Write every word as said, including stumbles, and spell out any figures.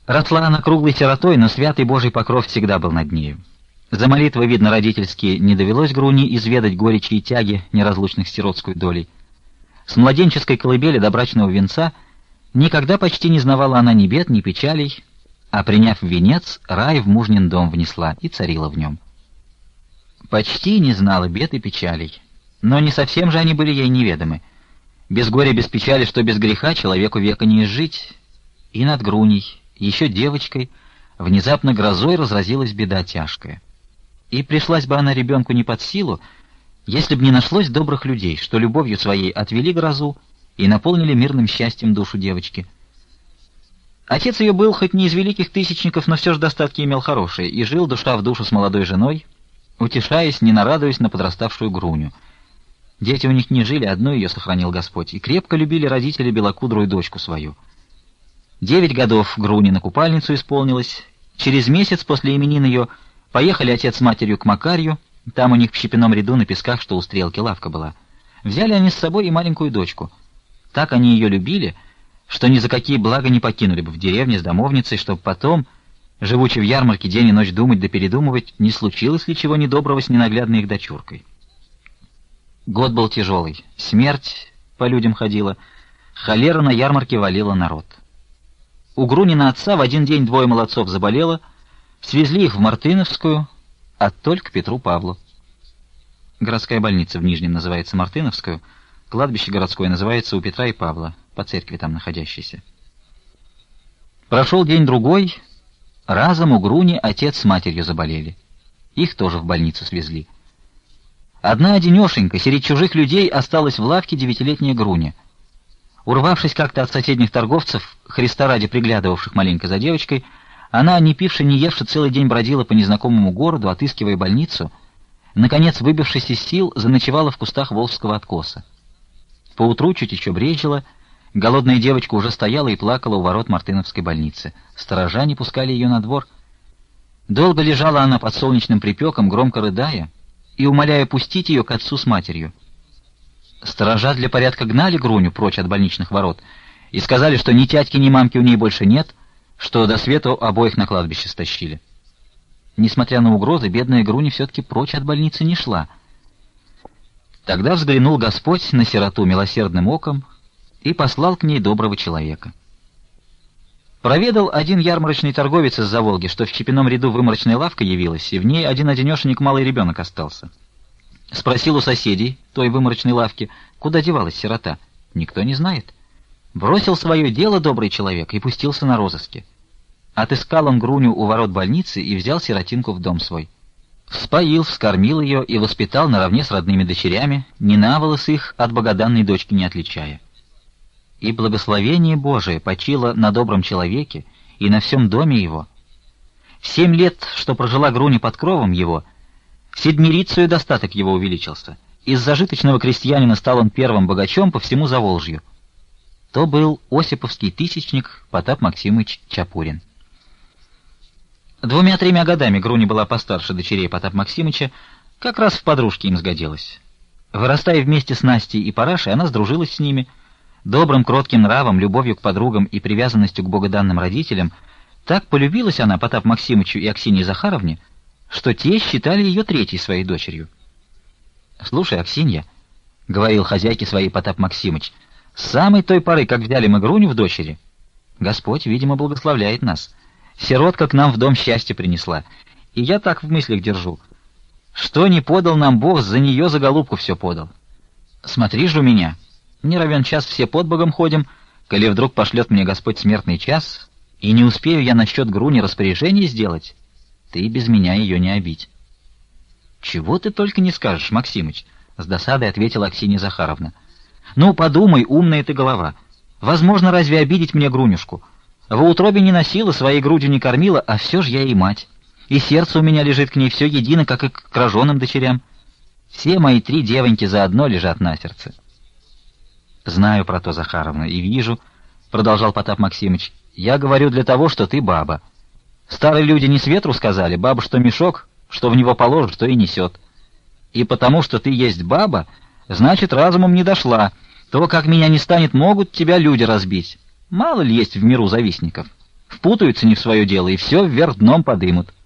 Росла она круглой сиротой, но святый Божий покров всегда был над нею. За молитвой, видно, родительски не довелось Груни изведать горечи и тяги неразлучных с сиротской долей. С младенческой колыбели до брачного венца никогда почти не знавала она ни бед, ни печалей, а, приняв венец, рай в мужнин дом внесла и царила в нем. Почти не знала бед и печалей, но не совсем же они были ей неведомы. Без горя, без печали, что без греха человеку века не изжить. И над Груней, еще девочкой, внезапно грозой разразилась беда тяжкая. И пришлась бы она ребенку не под силу, если бы не нашлось добрых людей, что любовью своей отвели грозу и наполнили мирным счастьем душу девочки. Отец ее был хоть не из великих тысячников, но все же достатки имел хорошие, и жил душа в душу с молодой женой, утешаясь, не нарадуясь на подраставшую Груню. Дети у них не жили, одну ее сохранил Господь, и крепко любили родители белокудрую дочку свою. Девять годов Груни на купальницу исполнилось. Через месяц после именин ее поехали отец с матерью к Макарью, там у них в щепином ряду на песках, что у стрелки лавка была. Взяли они с собой и маленькую дочку. Так они ее любили, что ни за какие блага не покинули бы в деревне с домовницей, чтобы потом, живучи в ярмарке, день и ночь думать да передумывать, не случилось ли чего недоброго с ненаглядной их дочуркой. Год был тяжелый, смерть по людям ходила, холера на ярмарке валила народ. У Грунина отца в один день двое молодцов заболело, свезли их в Мартыновскую, оттоль к Петру Павлу. Городская больница в Нижнем называется Мартыновскую, кладбище городское называется у Петра и Павла, по церкви там находящейся. Прошел день-другой, разом у Груни отец с матерью заболели. Их тоже в больницу свезли. Одна одинешенька, среди чужих людей, осталась в лавке девятилетняя Груня. Урвавшись как-то от соседних торговцев, Христа ради приглядывавших маленько за девочкой, она, не пивши, не евши, целый день бродила по незнакомому городу, отыскивая больницу. Наконец, выбившись из сил, заночевала в кустах Волжского откоса. Поутру чуть еще брезжила, голодная девочка уже стояла и плакала у ворот Мартыновской больницы. Сторожа не пускали ее на двор. Долго лежала она под солнечным припеком, громко рыдая и умоляя пустить ее к отцу с матерью. Сторожа для порядка гнали Груню прочь от больничных ворот и сказали, что ни тятьки, ни мамки у ней больше нет, что до свету обоих на кладбище стащили. Несмотря на угрозы, бедная Груня все-таки прочь от больницы не шла. Тогда взглянул Господь на сироту милосердным оком и послал к ней доброго человека. Проведал один ярмарочный торговец из-за Волги, что в щепином ряду выморочная лавка явилась, и в ней один-одинешенек малый ребенок остался. Спросил у соседей той выморочной лавки, куда девалась сирота. Никто не знает. Бросил свое дело добрый человек и пустился на розыски. Отыскал он Груню у ворот больницы и взял сиротинку в дом свой. Вспоил, вскормил ее и воспитал наравне с родными дочерями, ни на волос их от богоданной дочки не отличая. И благословение Божие почило на добром человеке и на всем доме его. В семь лет, что прожила Груня под кровом его, седмирицею достаток его увеличился. Из зажиточного крестьянина стал он первым богачом по всему Заволжью. То был осиповский тысячник Потап Максимыч Чапурин. Двумя-тремя годами Груня была постарше дочерей Потап Максимыча, как раз в подружке им сгодилась. Вырастая вместе с Настей и Парашей, она сдружилась с ними. Добрым, кротким нравом, любовью к подругам и привязанностью к богоданным родителям так полюбилась она Потап Максимычу и Аксинье Захаровне, что те считали ее третьей своей дочерью. «Слушай, Аксинья, — говорил хозяйке своей Потап Максимыч, — с самой той поры, как взяли мы Груню в дочери, Господь, видимо, благословляет нас. Сиротка к нам в дом счастье принесла, и я так в мыслях держу. Что не подал нам Бог, за нее, за голубку все подал. Смотри же у меня, не равен час все под Богом ходим, коли вдруг пошлет мне Господь смертный час, и не успею я насчет Груни распоряжение сделать, ты без меня ее не обидь». «Чего ты только не скажешь, Максимыч», — с досадой ответила Аксинья Захаровна. «Ну, подумай, умная ты голова. Возможно, разве обидеть мне Грунюшку? В утробе не носила, своей грудью не кормила, а все же я ей мать. И сердце у меня лежит к ней все едино, как и к роженым дочерям. Все мои три девоньки заодно лежат на сердце». «Знаю про то, Захаровна, и вижу, — продолжал Потап Максимыч, — я говорю для того, что ты баба. Старые люди не с ветру сказали, баба что мешок, что в него положит, что и несет. И потому, что ты есть баба, значит, разумом не дошла. То, как меня не станет, могут тебя люди разбить. Мало ли есть в миру завистников. В впутаются не в свое дело и все вверх дном подымут.